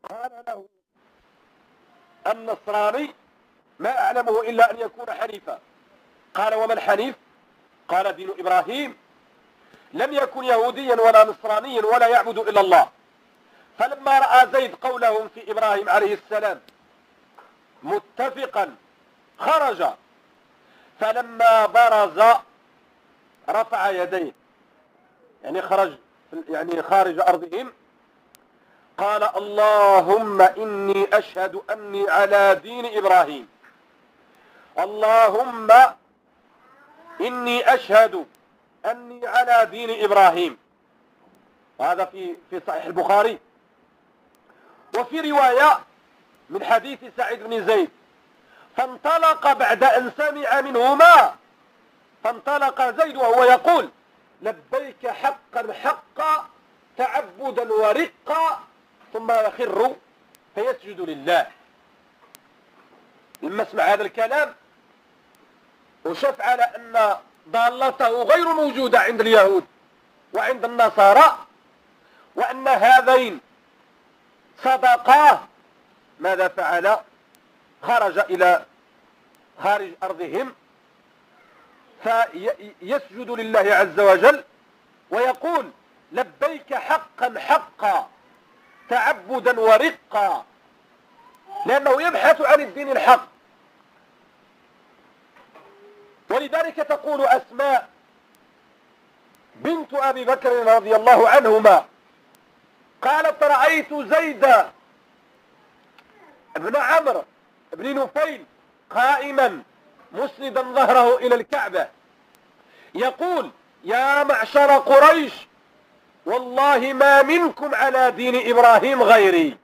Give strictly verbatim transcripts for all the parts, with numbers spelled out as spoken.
قال له النصراني ما أعلمه إلا أن يكون حنيفا. قال وما الحنيف؟ قال دين إبراهيم، لم يكن يهوديا ولا نصرانيا ولا يعبد إلا الله. فلما رأى زيد قولهم في إبراهيم عليه السلام متفقا خرج، فلما برز رفع يديه، يعني خرج يعني خارج أرضهم، قال اللهم إني أشهد أني على دين إبراهيم، اللهم إني أشهد أني على دين إبراهيم. وهذا في في صحيح البخاري. وفي رواية من حديث سعيد بن زيد فانطلق بعد أن سمع منهما، فانطلق زيد وهو يقول لبيك حقا حقا تعبدا ورقا، ثم يخر فيسجد لله. لما سمع هذا الكلام وشاف على أن ضالته غير موجودة عند اليهود وعند النصارى، وأن هذين صدقاه، ماذا فعل؟ خرج إلى خارج أرضهم فيسجد لله عز وجل ويقول لبيك حقا حقا تعبدا ورقا، لأنه يبحث عن الدين الحق. ولذلك تقول أسماء بنت أبي بكر رضي الله عنهما قالت رأيت زيد ابن عمرو بن نفيل قائما مسندا ظهره إلى الكعبة يقول يا معشر قريش والله ما منكم على دين إبراهيم غيري.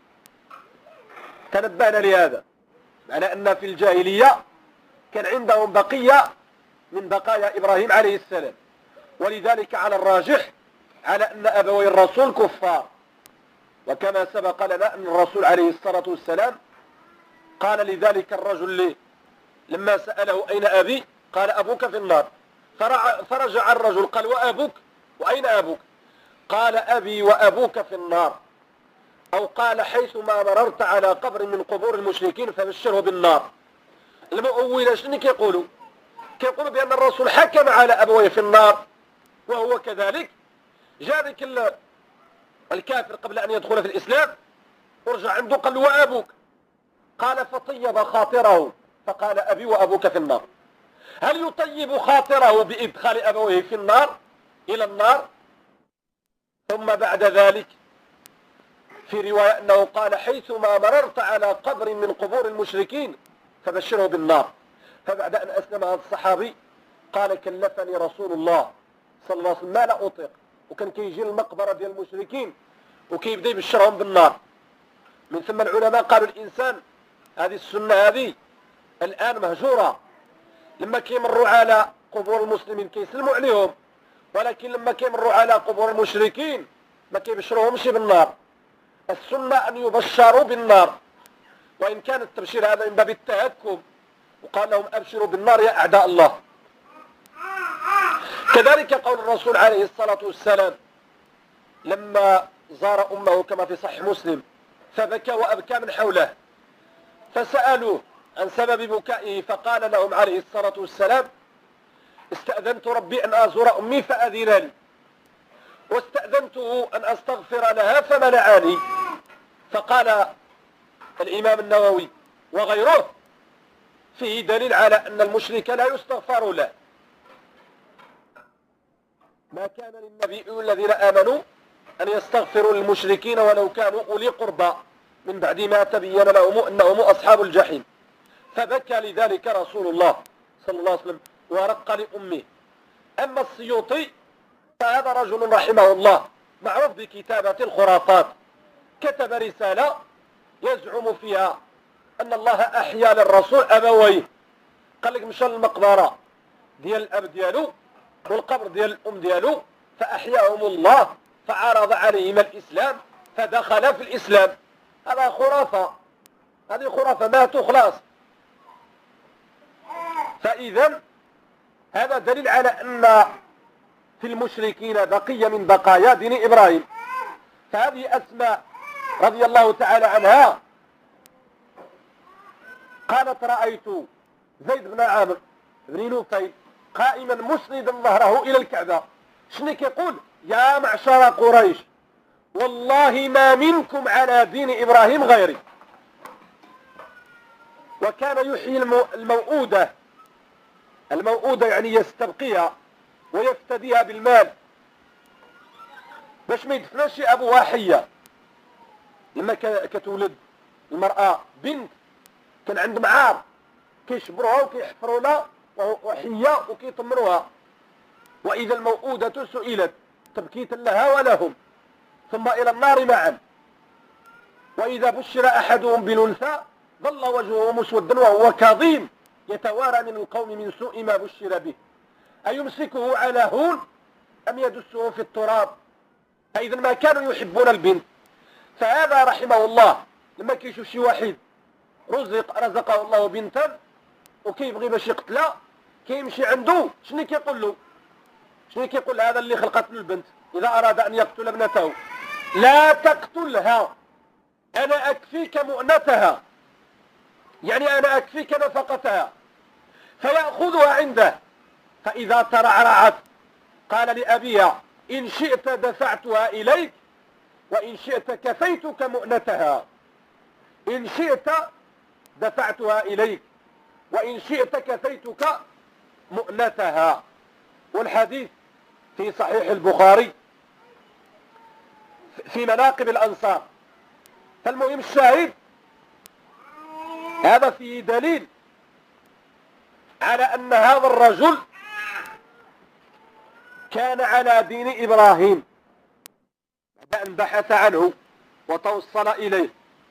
تنبهنا لهذا، معنى أن في الجاهلية كان عندهم بقية من بقايا إبراهيم عليه السلام، ولذلك على الراجح على أن أبوي الرسول كفار. وكما سبق لنا أن الرسول عليه الصلاة والسلام قال لذلك الرجل لي لما سأله أين أبي؟ قال أبوك في النار. فرجع الرجل قال وأبوك؟ وأين أبوك؟ قال أبي وأبوك في النار، أو قال حيثما مررت على قبر من قبور المشركين فبشره بالنار. المؤولة شنو كيقولوا؟ كيقولوا بأن الرسول حكم على أبويه في النار وهو كذلك. جاء ذاك الكافر قبل أن يدخل في الإسلام ورجع عنده قال له وأبوك؟ قال فطيب خاطره فقال أبي وأبوك في النار. هل يطيب خاطره بإدخال أبويه في النار إلى النار؟ ثم بعد ذلك في رواية أنه قال حيثما مررت على قبر من قبور المشركين فبشره بالنار. فبعد أن أسلم هذا الصحابي قال كلفني رسول الله صلى الله عليه وسلم ما لا أطيق، وكان كيجي المقبرة ديال المشركين وكيبدا يبشرهم بالنار. من ثم العلماء قالوا الإنسان هذه السنة هذه الآن مهجورة، لما كيمروا على قبور المسلمين كيسلموا عليهم، ولكن لما كيمروا على قبور المشركين ما كيبشروهمش بالنار. السنة أن يبشروا بالنار، وإن كان التبشير هذا من باب التهكم، وقال لهم أبشروا بالنار يا أعداء الله. كذلك قول الرسول عليه الصلاة والسلام لما زار أمه كما في صحيح مسلم فبكى وأبكى من حوله، فسألوه عن سبب بكائه فقال لهم عليه الصلاة والسلام استأذنت ربي أن أزور أمي فأذن لي، واستأذنته أن أستغفر لها فمنعني. فقال الإمام النووي وغيره فيه دليل على أن المشرك لا يستغفر له. ما كان للنبي الذين آمنوا أن يستغفروا للمشركين ولو كانوا أولي قربى من بعد ما تبين لهم أنهم أصحاب الجحيم. فبكى لذلك رسول الله صلى الله عليه وسلم ورق لأمه. أما السيوطي فهذا رجل رحمه الله معروف بكتابة الخرافات، كتب رسالة يزعم فيها أن الله أحيا للرسول أبويه. قال لك مشى للمقبرة ديال الأب ديالو والقبر ديال الأم ديالو فأحياهم الله فعرض عليهم الإسلام فدخل في الإسلام. هذا خرافة، هذه خرافة ماتوا خلاص. فإذا هذا دليل على أن في المشركين بقية من بقايا دين إبراهيم. فهذه أسماء رضي الله تعالى عنها قالت رأيت زيد بن عامر بن نفيل قائما مسندا ظهره إلى الكعبة. شنو كيقول؟ يا معشر قريش والله ما منكم على دين إبراهيم غيري. وكان يحيي الموؤودة، الموؤودة يعني يستبقيها ويفتديها بالمال باش ما يدفناش أبوها حية. لما كتولد المرأة بنت كان عند معار كيشبروها وكيحفروها وحية وكيطمروها. وإذا الموؤودة سئلت تبكيتا لها ولهم ثم إلى النار معا. وإذا بشر أحدهم بالأنثى ظل وجهه مسودا وهو كظيم يتوارى من القوم من سوء ما بشر به أيمسكه على هون أم يدسه في التراب. فإذا ما كانوا يحبون البنت. فهذا رحمه الله لما كيشوف شي واحد رزق رزقه الله بنتا وكيبغي باش يقتلها كيمشي عنده شنو كيقول له؟ شنو كيقول هذا اللي خلقت له البنت إذا أراد أن يقتل ابنته؟ لا تقتلها أنا أكفيك مؤنتها، يعني أنا أكفيك نفقتها. فيأخذها عنده فإذا ترعرعت قال لأبيها إن شئت دفعتها إليك وإن شئت كفيتك مؤنتها. إن شئت دفعتها إليك وإن شئت كفيتك مؤنتها. والحديث في صحيح البخاري في مناقب الأنصار. فالمهم الشاهد هذا فيه دليل على أن هذا الرجل كان على دين إبراهيم بعد أن بحث عنه وتوصل إليه.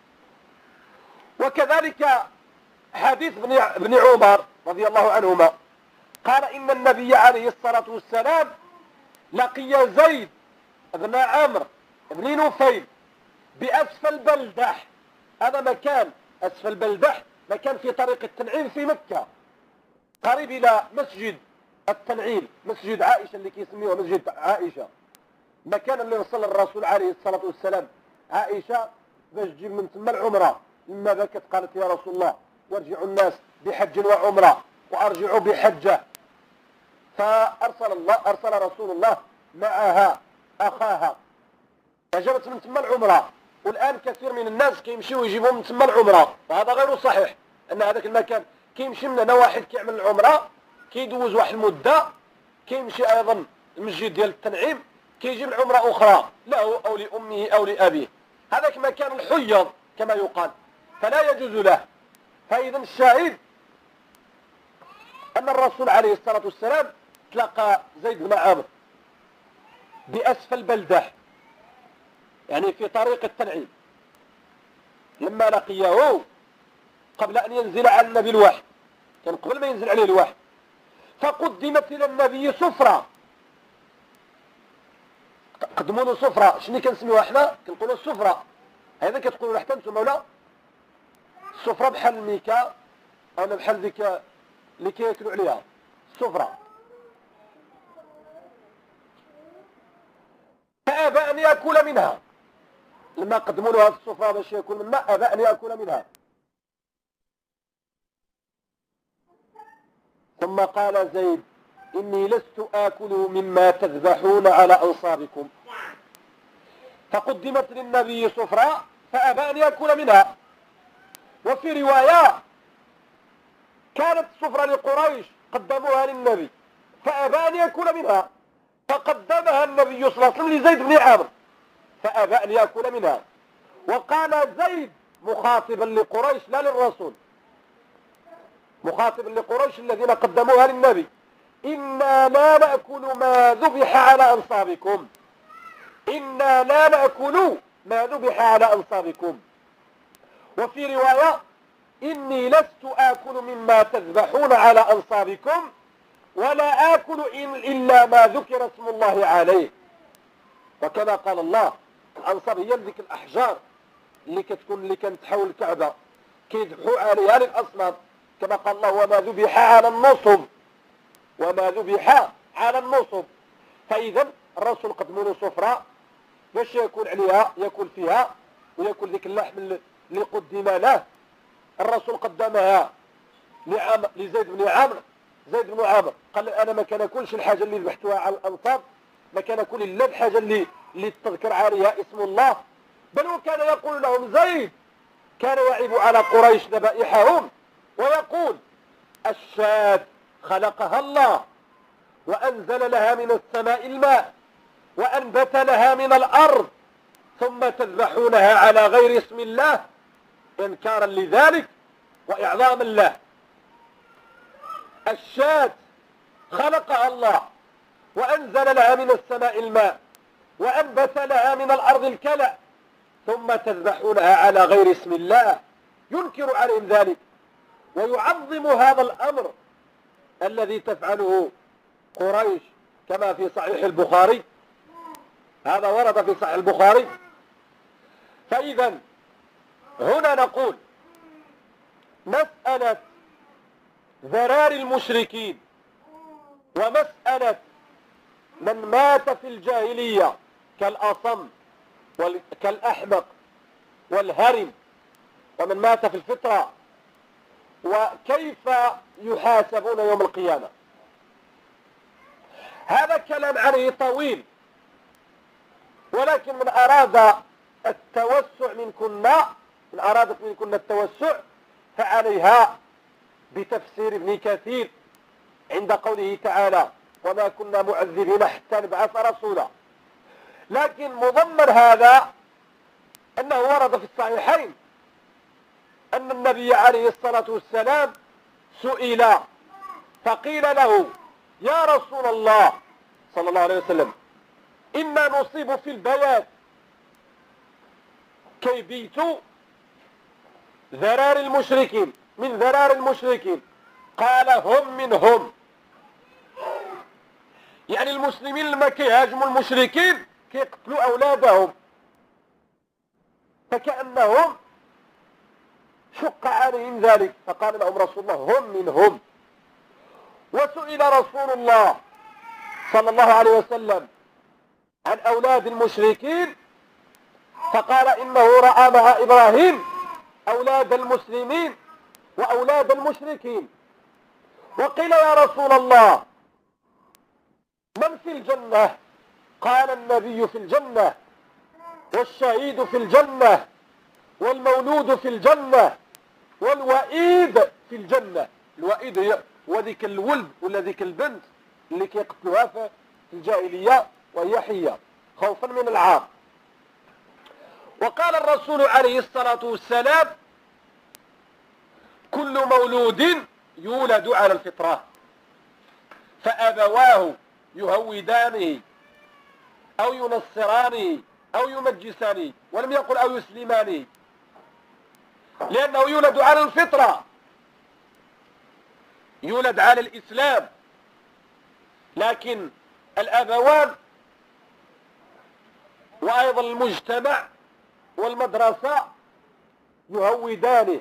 وكذلك حديث ابن عمر رضي الله عنهما قال إن النبي عليه الصلاة والسلام لقي زيد بن عمرو بن نفيل بأسفل بلدح. هذا مكان أسفل بلدح مكان في طريق التنعيم في مكة قريب إلى مسجد التنعيم، مسجد عائشة اللي كيسميوه مسجد عائشة، مكان اللي وصل الرسول عليه الصلاة والسلام عائشة باش تجيب من ثم العمرة. لما بكت قالت يا رسول الله وارجعوا الناس بحج وعمرة وارجعوا بحجة. فأرسل الله أرسل رسول الله معها أخاها فجابت من ثم العمرة. والآن كثير من الناس كيمشيوا يجيبوا من ثم العمرة، وهذا غير صحيح. أن هذاك المكان كيمشي من هنا واحد كيعمل العمرة كيدوز واحد المدة كيمشي أيضا المسجد ديال التنعيم كيجيب العمرة أخرى له أو لأمه أو لأبيه. هذاك مكان الحيض كما يقال فلا يجوز له. فإذا الشاهد أن الرسول عليه الصلاة والسلام تلقى زيد بن عامر بأسفل بلدح يعني في طريق التنعيم. لما لقيه قبل أن ينزل على النبي الوحي، كان قبل ما ينزل عليه الوحي، فقدمت إلى النبي سفرة. قدموا له سفرة. شنو كنسميوها احنا؟ كنقولوا السفرة. هذا كتقولوا حتى انتم ولا السفرة بحال الميكا او بحال ديك اللي كياكلوا عليها السفرة. فأبى أن يأكل منها. لما قدموا له هذه السفرة باش يأكل منها أبى أن يأكل منها. ثم قال زيد إني لست آكل مما تذبحون على أنصابكم. فقدمت للنبي سفرة فأبى أن يأكل منها. وفي رواية كانت سفرة لقريش قدموها للنبي فأبى أن يأكل منها، فقدمها النبي صلى الله عليه وسلم لزيد بن عامر فأبى أن يأكل منها. وقال زيد مخاطبا لقريش لا للرسول، مخاطبا لقريش الذين قدموها للنبي إنا لا نأكل ما ذبح على أنصابكم، إنا لا نأكل ما ذبح على أنصابكم. وفي رواية إني لست آكل مما تذبحون على أنصابكم ولا آكل إلا ما ذكر اسم الله عليه. وكما قال الله الأنصاب هي ذيك الأحجار اللي كتكون اللي كانت حول الكعبة كيذبحوا عليها للأصنام، كما قال الله وما ذبح على النصب، وما ذبح على النصب. فإذا الرسول قدموا له سفرة باش يكون عليها يأكل فيها ويأكل ذيك اللحم اللي قدم له. الرسول قدمها لعمر لزيد بن عمرو. زيد بن عمرو قال انا ما كناكلش الحاجه اللي ذبحتوها على الانصاب، ما كناكل الا الحاجه اللي اللي تذكر عليها اسم الله. بل وكان يقول لهم زيد كان يعيب على قريش ذبائحهم ويقول الشاة خلقها الله وأنزل لها من السماء الماء وأنبت لها من الأرض ثم تذبحونها على غير اسم الله إنكارا لذلك وإعظاما له. الشاة خلقها الله وأنزل لها من السماء الماء وأنبت لها من الأرض الكلأ ثم تذبحونها على غير اسم الله، ينكر عليهم ذلك ويعظم هذا الأمر الذي تفعله قريش كما في صحيح البخاري. هذا ورد في صحيح البخاري. فإذا هنا نقول مسألة ذرار المشركين ومسألة من مات في الجاهلية كالأصم كالأحمق والهرم ومن مات في الفطرة وكيف يحاسبون يوم القيامة، هذا كلام عليه طويل. ولكن من أراد التوسع منكن من أرادت منكن التوسع فعليها بتفسير ابن كثير عند قوله تعالى وما كنا معذبين حتى نبعث رسولا. لكن مضمن هذا أنه ورد في الصحيحين أن النبي عليه الصلاة والسلام سئل فقيل له يا رسول الله صلى الله عليه وسلم إنا نصيب في البيات كيبيت ذرار المشركين من ذرار المشركين. قال هم منهم، يعني المسلمين لما كيهاجموا المشركين كيقتلوا أولادهم، فكأنهم شق عليهم ذلك. فقال لهم رسول الله هم منهم. وسئل رسول الله صلى الله عليه وسلم عن أولاد المشركين فقال إنه رأى مع إبراهيم أولاد المسلمين وأولاد المشركين. وقيل يا رسول الله من في الجنة؟ قال النبي في الجنة والشهيد في الجنة والمولود في الجنة والوئيد في الجنة. الوئيد هي وذيك الولد ولا ذيك البنت اللي كيقتلوها في الجاهلية وهي حية خوفا من العار. وقال الرسول عليه الصلاة والسلام كل مولود يولد على الفطرة فأبواه يهودانه أو ينصرانه أو يمجسانه، ولم يقل أو يسلمانه، لأنه يولد على الفطرة، يولد على الإسلام. لكن الأبوان وأيضا المجتمع والمدرسة يهودانه.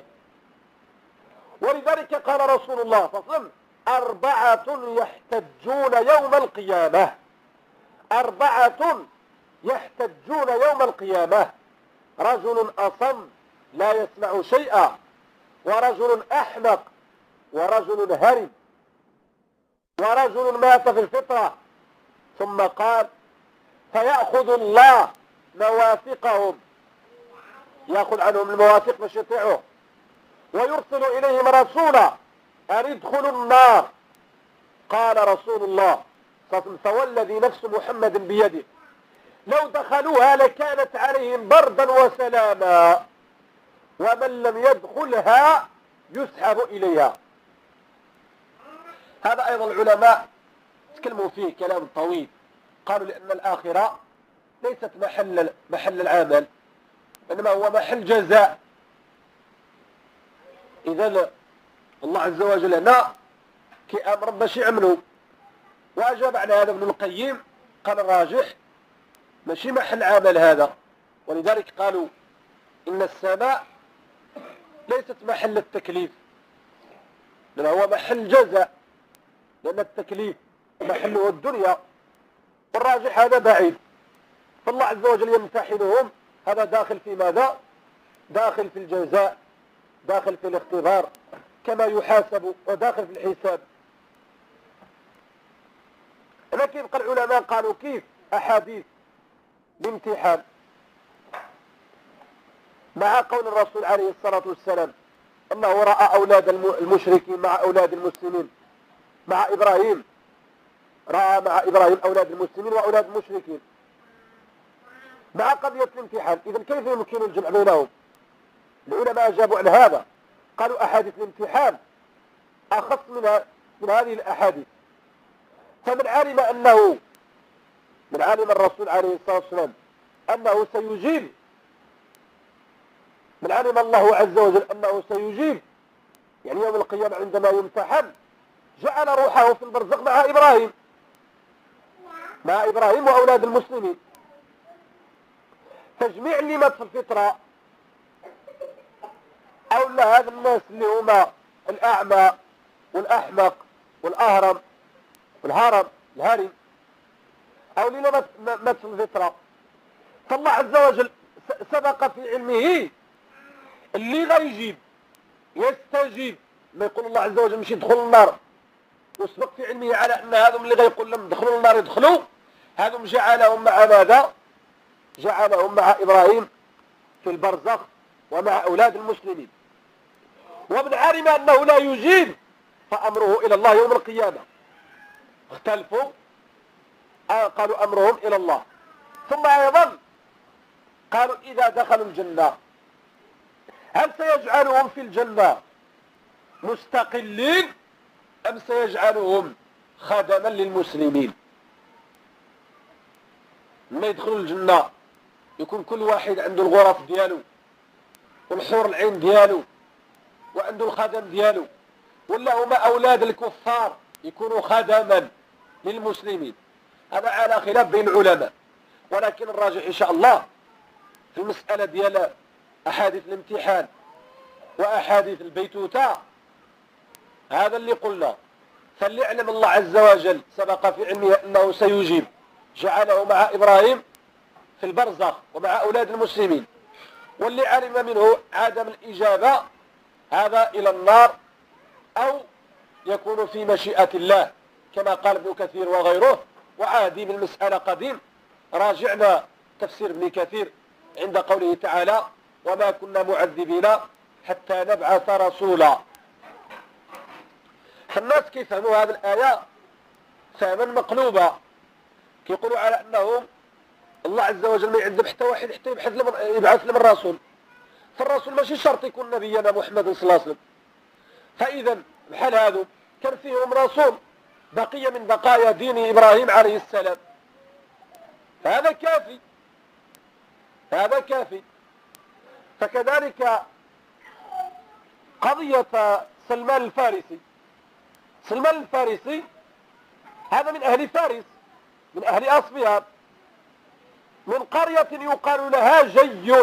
ولذلك قال رسول الله صلى الله عليه وسلم أربعة يحتجون يوم القيامة، أربعة يحتجون يوم القيامة: رجل أصم لا يسمع شيئا، ورجل أحمق، ورجل هرم، ورجل مات في الفطرة. ثم قال فيأخذ الله مواثقهم، يأخذ عنهم المواثيق باش يطيعوه، ويرسل إليهم رسولا أن يدخلوا النار. قال رسول الله فوالذي نفس محمد بيده لو دخلوها لكانت عليهم بردا وسلاما، ومن لم يدخلها يسحب إليها. هذا أيضا العلماء تكلموا فيه كلام طويل، قالوا لأن الآخرة ليست محل محل العمل، إنما هو محل جزاء. إذا الله عز وجل هنا كأمر باش يعملوا. وأجاب على هذا ابن القيم قال الراجح ماشي محل عمل هذا، ولذلك قالوا إن السماء ليست محل التكليف، بل هو محل جزاء، لأن التكليف محله الدنيا، والراجح هذا بعيد. فالله عز وجل يمتحنهم، هذا داخل في ماذا؟ داخل في الجزاء، داخل في الاختبار كما يحاسب، وداخل في الحساب. لكن يبقى العلماء قالوا كيف أحاديث الامتحان مع قول الرسول عليه الصلاة والسلام أنه رأى أولاد المشركين مع أولاد المسلمين، مع إبراهيم رأى مع إبراهيم أولاد المسلمين وأولاد المشركين مع قضية الامتحان. إذن كيف يمكن الجمع بينهم؟ العلماء أجابوا عن هذا، قالوا أحاديث الامتحان أخص من من هذه الأحاديث. فمن علم أنه من علم الرسول عليه الصلاة والسلام أنه سيجيب، من علم الله عز وجل أنه سيجيب يعني يوم القيامة عندما يمتحن، جعل روحه في البرزخ مع إبراهيم مع إبراهيم وأولاد المسلمين. تجميع اللي في الفطرة أو لا هذا الناس اللي هما الأعمى والأحمق والأهرم والهرم الهرم أو اللي ما في الفطرة، فالله عز وجل سبق في علمه اللي غيجيب يستجيب ما يقول الله عز وجل مش يدخل النار، وسبق في علمه على أن هذم اللي غيقول لهم دخلوا النار يدخلوا، هذم جعلهم مع ماذا؟ جعلهم مع إبراهيم في البرزخ ومع أولاد المسلمين. ومن علم أنه لا يجيب فأمره إلى الله يوم القيامة. اختلفوا قالوا أمرهم إلى الله. ثم أيضا قالوا إذا دخلوا الجنة هل سيجعلهم في الجنة مستقلين أم سيجعلهم خدما للمسلمين؟ لما يدخلوا الجنة يكون كل واحد عنده الغرف دياله والحور العين دياله وعنده الخدم دياله، ولا هما أولاد الكفار يكونوا خدما للمسلمين؟ هذا على خلاف بين العلماء، ولكن الراجح إن شاء الله في المسألة ديال أحاديث الامتحان وأحاديث البيتوتة هذا اللي قلنا. فليعلم الله عز وجل سبق في علمه أنه سيجيب، جعله مع إبراهيم في البرزخ ومع أولاد المسلمين. واللي علم منه عدم الإجابة هذا إلى النار أو يكون في مشيئة الله كما قال ابن كثير وغيره. وعادي بالمسألة قديم، راجعنا تفسير ابن كثير عند قوله تعالى وما كنا معذبين حتى نبعث رسولا. فالناس كيفهموا هذه الآية فهما مقلوبة، كيقولوا على أنهم الله عز وجل ما يعذب حتى واحد حتى يبحث لمن يبعث لمن الرسول، فالرسول ماشي شرط يكون نبينا محمد صلى الله عليه وسلم. فإذا بحال هذا كان فيهم رسول بقية من بقايا دين إبراهيم عليه السلام، فهذا كافي هذا كافي. فكذلك قضية سلمان الفارسي، سلمان الفارسي هذا من أهل فارس من أهل أصفهان من قرية يقال لها جي،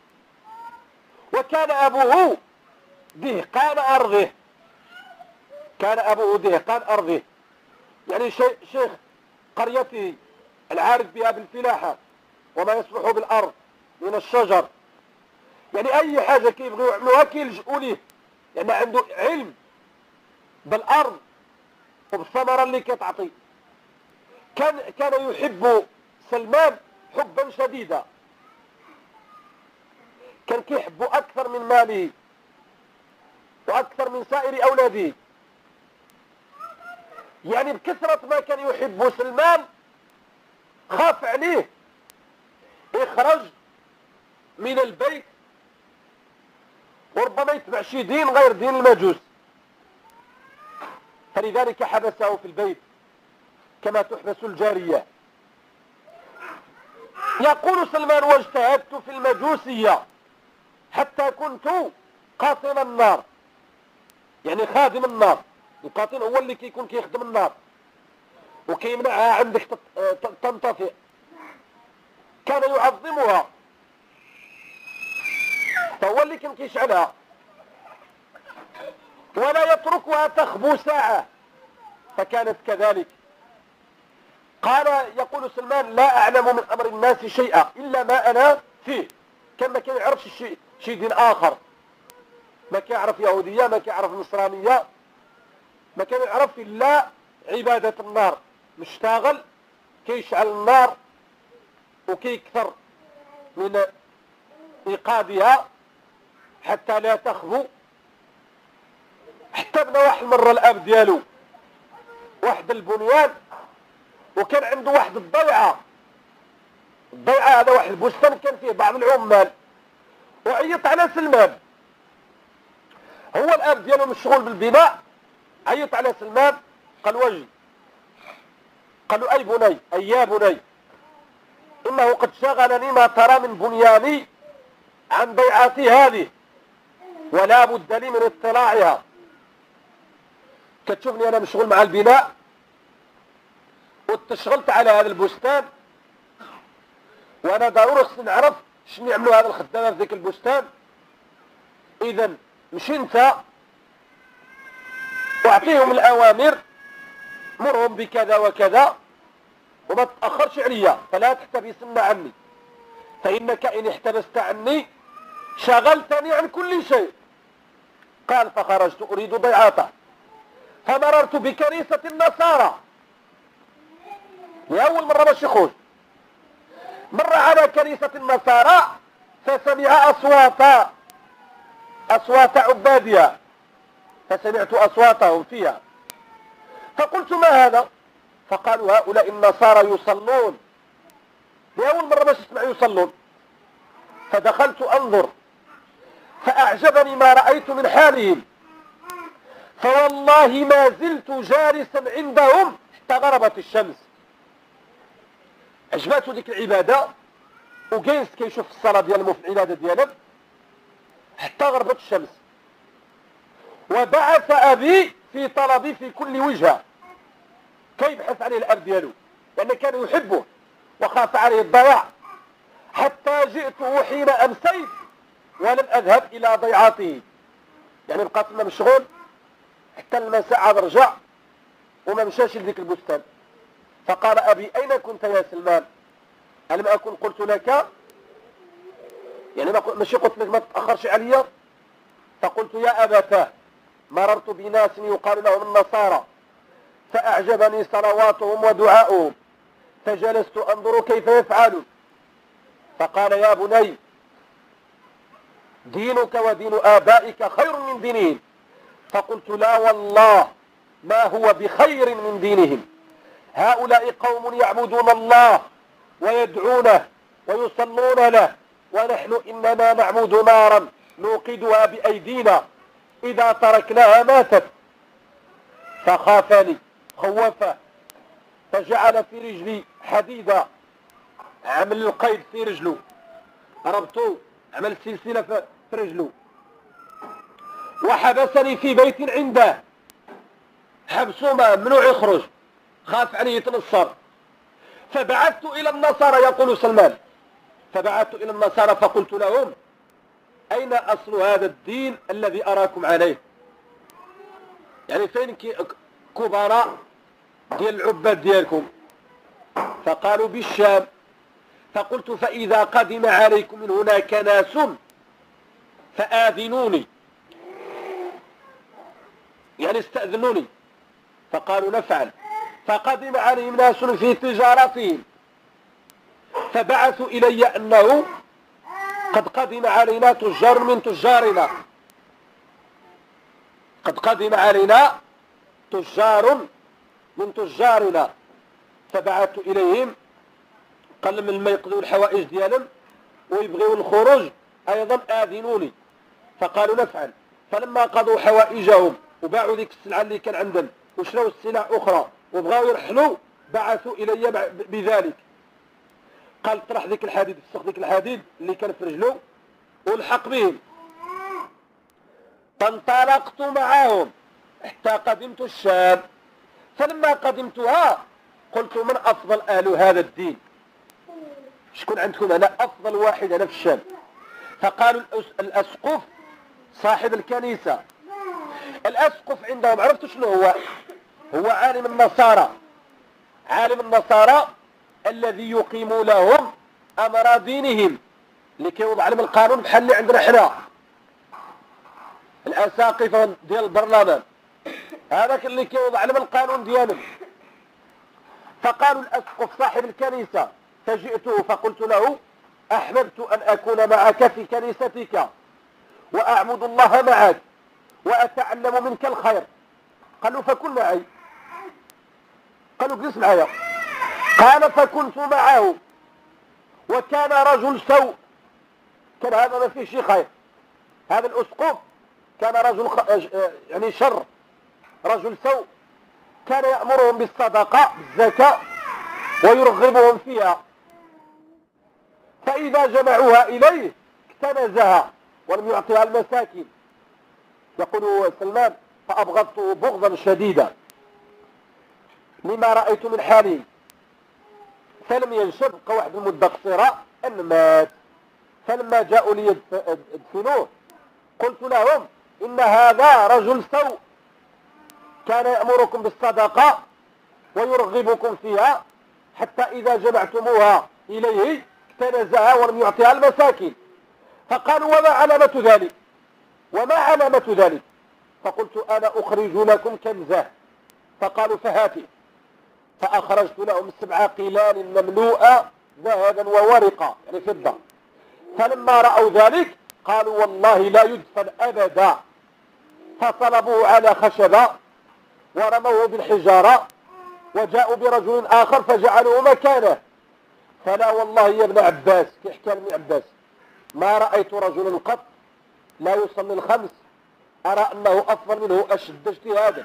وكان أبوه دهقان أرضه كان أبوه دهقان أرضه يعني شيخ قريته العارف بها بالفلاحة وما يصلح بالأرض من الشجر، يعني أي حاجة كيبغيو يعملوها كيلجؤوا ليه، يعني عنده علم بالأرض وبالثمرة اللي كتعطي. كان كان يحب سلمان حبا شديدا، كان كيحب أكثر من ماله وأكثر من سائر أولاده، يعني بكثرة ما كان يحب سلمان خاف عليه يخرج من البيت وربما يتبع شي دين غير دين المجوس، فلذلك حبسه في البيت كما تحبس الجارية. يقول سلمان واجتهدت في المجوسية حتى كنت قاطن النار، يعني خادم النار. القاطن هو اللي كيكون كيخدم النار وكيمنعها عندك تنطفئ، كان يعظمها فهو اللي كان كيشعلها ولا يتركها تخبو ساعة، فكانت كذلك. قال يقول سلمان لا أعلم من أمر الناس شيئا إلا ما أنا فيه، كان ما كان يعرفش الشيء شي دين آخر، ما كيعرف يهودية، ما كيعرف نصرانية، ما كان يعرف إلا عبادة النار، مشتاغل كيشعل النار وكيكثر من إيقادها حتى لا تخبو. حتى بنا واحد المرة الأب ديالو واحد البنيان، وكان عنده واحد الضيعة، الضيعة هذا واحد البستان كان فيه بعض العمال، وعيط على سلمان. هو الأب ديالو مشغول بالبناء، عيط على سلمان قال وجه، قال له أي بني، أي يا بني، إنه قد شغلني ما ترى من بنياني عن ضيعتي هذه، ولا بد لي من اطلاعها. كتشوفني أنا مشغول مع البناء وتشغلت على هذا البستان، وأنا ضروري خصني نعرف شنو يعملوا هذا الخدامة في ذيك البستان. إذا مشي أنت واعطيهم الأوامر، مرهم بكذا وكذا، وما تتأخرش عليا، فلا تحتبسن عني، فإنك إن احتبست عني شغلتني عن كل شيء. قال فخرجت أريد ضيعته، فمررت بكنيسة النصارى، لأول مرة باش يخرج، مر على كنيسة النصارى فسمع أصوات أصوات عبادها، فسمعت أصواتهم فيها، فقلت ما هذا؟ فقالوا هؤلاء النصارى يصلون، لأول مرة باش اسمع يصلون. فدخلت أنظر، فأعجبني ما رأيت من حالهم، فوالله ما زلت جالسا عندهم حتى غربت الشمس. عجبته ديك العبادة، وجالس كيشوف الصلاة ديالهم في العبادة ديالهم حتى غربت الشمس. وبعث أبي في طلبي في كل وجهة، كيبحث عليه الأب ديالو لأنه كان يحبه وخاف عليه الضياع، حتى جئته حين أمسيت ولم أذهب إلى ضيعته. يعني بقات لنا مشغول حتى المساء عاد رجع وما مشاش لذيك البستان. فقال أبي أين كنت يا سلمان؟ ألم أكن قلت لك؟ يعني ماشي قلت لك ما تتأخرش عليا؟ فقلت يا أبتاه مررت بناس يقال لهم النصارى، فأعجبني صلواتهم ودعاؤهم، فجلست أنظر كيف يفعلون. فقال يا بني دينك ودين آبائك خير من دينهم. فقلت لا والله ما هو بخير من دينهم، هؤلاء قوم يعبدون الله ويدعونه ويصلون له، ونحن إنما نعبد نارا نوقدها بأيدينا إذا تركناها ماتت. فخافني خوفه، فجعل في رجلي حديدة، عمل القيد في رجله، ربطه، عمل سلسلة في رجله، وحبسني في بيت عنده، حبسه ما ممنوع يخرج، خاف عليه يتنصر. فبعثت إلى النصارى، يقول سلمان، فبعثت إلى النصارى فقلت لهم أين أصل هذا الدين الذي أراكم عليه؟ يعني فين كبراء ديال العباد ديالكم؟ فقالوا بالشام. فقلت فإذا قدم عليكم من هناك ناس فآذنوني، يعني استأذنوني. فقالوا نفعل. فقدم عليهم ناس في تجارتهم، فبعثوا إلي أنه قد قدم علينا تجار من تجارنا، قد قدم علينا تجار من تجارنا. فبعثت إليهم، قال من ما يقضوا الحوائج ديالهم ويبغيوا الخروج أيضا آذنوني. فقالوا نفعل. فلما قضوا حوائجهم وباعوا ذيك السلعة اللي كان عندهم وشروا السلع أخرى وبغاوا يرحلوا، بعثوا إلي بذلك. قال طرح ذيك الحديد، فسخ ذيك الحديد اللي كان في رجله والحق بهم. فانطلقت معهم حتى قدمت الشام. فلما قدمتها قلت من أفضل أهل هذا الدين؟ شكون عندكم أنا أفضل واحد أنا في الشام؟ فقالوا الأسقف صاحب الكنيسة. الأسقف عندهم عرفتوا شنو هو؟ هو عالم النصارى، عالم النصارى الذي يقيم لهم أمر دينهم اللي كيوضع لهم القانون بحال اللي عندنا حنا الاساقفه ديال البرلمان، هذاك اللي كيوضع لهم القانون ديالهم. فقالوا الاسقف صاحب الكنيسه، فجئته فقلت له احببت ان اكون معك في كنيستك واعبد الله معك واتعلم منك الخير. قالوا فكن معي. قالوا اجلس معايا. قال فكنت معه وكان رجل سوء، كان هذا ما فيه شيء خير، هذا الاسقف كان رجل خ... يعني شر، رجل سوء، كان يأمرهم بالصدقة بالزكاة ويرغبهم فيها، فإذا جمعوها إليه اكتنزها ولم يعطيها المساكين. يقول سلمان فأبغضته بغضا شديدا لما رأيت من حاله، فلم ينشب بقى واحد المدة قصيرة أن مات. فلما جاءوا لي يدفنوه قلت لهم إن هذا رجل سوء كان يأمركم بالصدقة ويرغبكم فيها، حتى إذا جمعتموها إليه اكتنزها ولم يعطيها المساكين. فقالوا وما علامة ذلك؟ وما علامة ذلك؟ فقلت أنا أخرج لكم كنزه. فقالوا فهاتي. فأخرجت لهم سبع قلال مملوءة ذهبا وورقة يعني فضة. فلما رأوا ذلك قالوا والله لا يدفن أبدا، فصلبوه على خشبة ورموه بالحجارة وجاءوا برجل آخر فجعلوه مكانه. فلا والله يا ابن عباس، كيحكي ابن عباس، ما رأيت رجلا قط لا يصلي الخمس أرى أنه أفضل منه أشد اجتهادا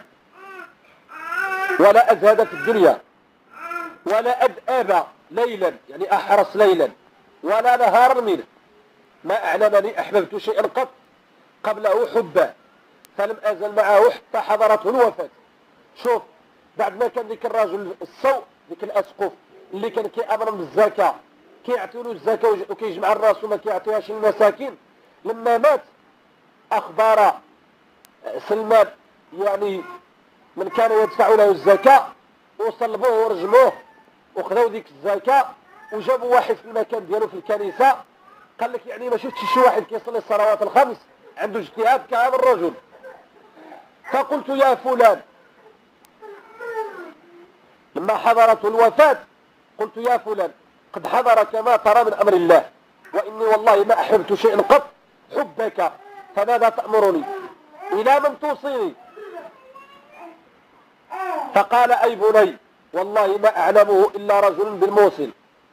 ولا أزهد في الدنيا ولا أدأب ليلا يعني أحرص ليلا ولا نهارا منه. ما أعلمني أحببت شيئا قط قبله حبه، فلم أزل معه حتى حضرته الوفاة. شوف بعد ما كان ذيك الرجل السوء ذيك الأسقف اللي كان كيأمرهم بالزكاة كيعطيله الزكاة وكيجمع الراس وما كيعطيهاش للمساكين، لما مات أخبار سلمان يعني من كان يدفع له الزكاة وصلبوه ورجموه وخذوا ذيك الزكاة وجابوا واحد في المكان ديالو في الكنيسة. قال لك يعني ما شفتش شي واحد كيصلي الصلوات الخمس عنده اجتهاد كهذا الرجل. فقلت يا فلان لما حضرته الوفاة قلت يا فلان قد حضر كما ترى من أمر الله، وإني والله ما أحببت شيئا قط حبك، فماذا تأمرني؟ إلى من توصيني؟ فقال أي بني والله ما أعلمه إلا رجل بالموصل،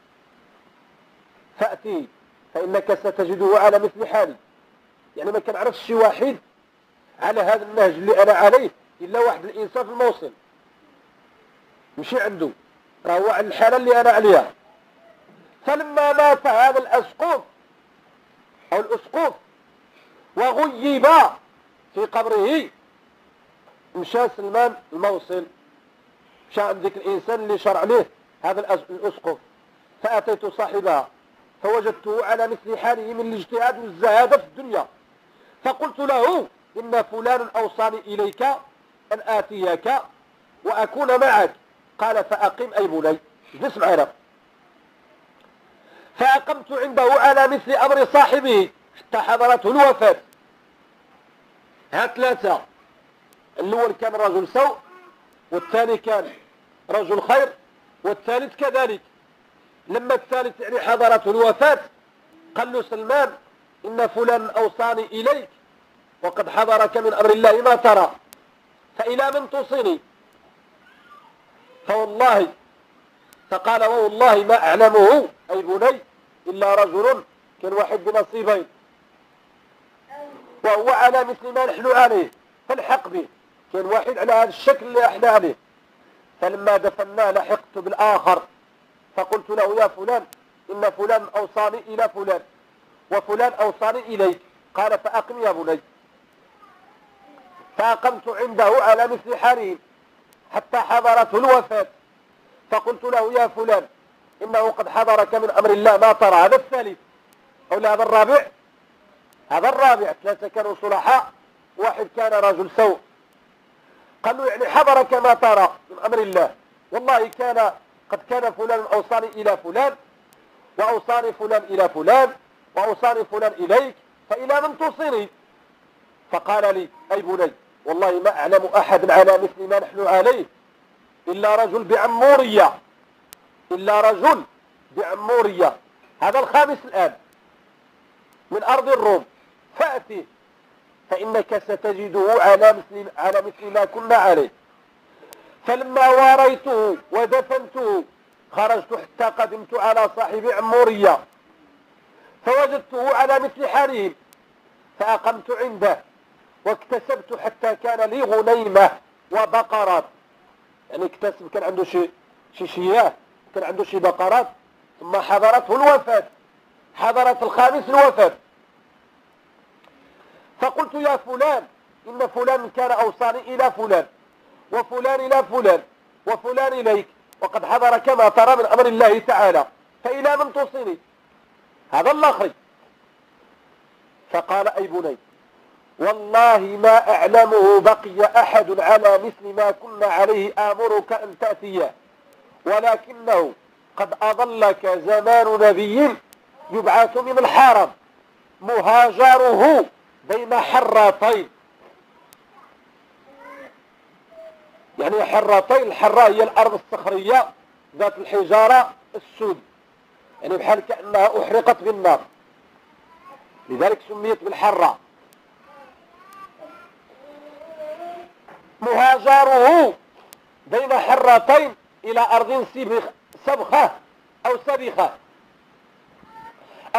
فأتيه فإنك ستجده على مثل حالي. يعني ما كان عرفش شي واحد على هذا النهج اللي أنا عليه إلا واحد الإنسان في الموصل مشي عنده راه هو على الحالة اللي أنا عليها. فلما مات هذا الأسقف أو الأسقف وغيب في قبره مشى سلمان الموصل، مشى عند ذيك الإنسان اللي شرع عليه هذا الأسقف. فأتيت صاحبها فوجدته على مثل حاله من الاجتهاد والزهادة في الدنيا. فقلت له إن فلان أوصاني إليك أن آتيك وأكون معك. قال فأقم أي بني، اجلس معنا. فأقمت عنده على مثل أمر صاحبه حتى حضرته الوفاة. ها ثلاثة، الأول كان رجل سوء، والثاني كان رجل خير، والثالث كذلك. لما الثالث يعني حضرته الوفاة قال له سلمان إن فلان أوصاني إليك وقد حضرك من أمر الله ما ترى، فإلى من توصيني؟ فوالله فقال والله ما أعلمه أي بني إلا رجل كان واحد بنصيبين وهو على مثل ما نحن عليه فالحق به، كان واحد على هذا الشكل اللي احنا عليه. فلما دفناه لحقت بالآخر فقلت له يا فلان إن فلان أوصاني إلى فلان وفلان أوصاني إليك. قال فأقم يا بني. فأقمت عنده على مثل حاله حتى حضرته الوفاة. فقلت له يا فلان إنه قد حضرك من أمر الله ما ترى. هذا الثالث أو هذا الرابع، هذا الرابع. ثلاثة كانوا صلحاء، واحد كان رجل سوء. قال له يعني حضرك ما ترى من أمر الله؟ والله كان قد كان فلان أوصاني إلى فلان وأوصاني فلان إلى فلان وأوصاني فلان إليك فإلى من توصيني؟ فقال لي أي بني والله ما أعلم أحد على مثل ما نحن عليه إلا رجل بعمورية إلا رجل بعمورية هذا الخامس الآن من أرض الروم فأتي فإنك ستجده على مثل على مثل ما كنا عليه. فلما واريته ودفنته خرجت حتى قدمت على صاحب عمورية فوجدته على مثل حالهم فأقمت عنده واكتسبت حتى كان لي غنيمة وبقرات، يعني اكتسب كان عنده شي شي شياه كان عنده شي بقرات ثم حضرته الوفاة حضرت الخامس الوفاة. فقلت يا فلان إن فلان كان أوصاني إلى فلان وفلان إلى فلان وفلان إليك وقد حضر كما ترى من أمر الله تعالى فإلى من توصيني؟ هذا الآخر. فقال أي بني والله ما أعلمه بقي أحد على مثل ما كنا عليه آمرك أن تأتيه ولكنه قد أضلك زمان نبي يبعث من الحرم مهاجره بين حرتين، يعني حرتين الحرة هي الأرض الصخرية ذات الحجارة السود يعني بحال كأنها أحرقت بالنار لذلك سميت بالحرة. مهاجره بين حرتين إلى أرض سبخة أو سبخة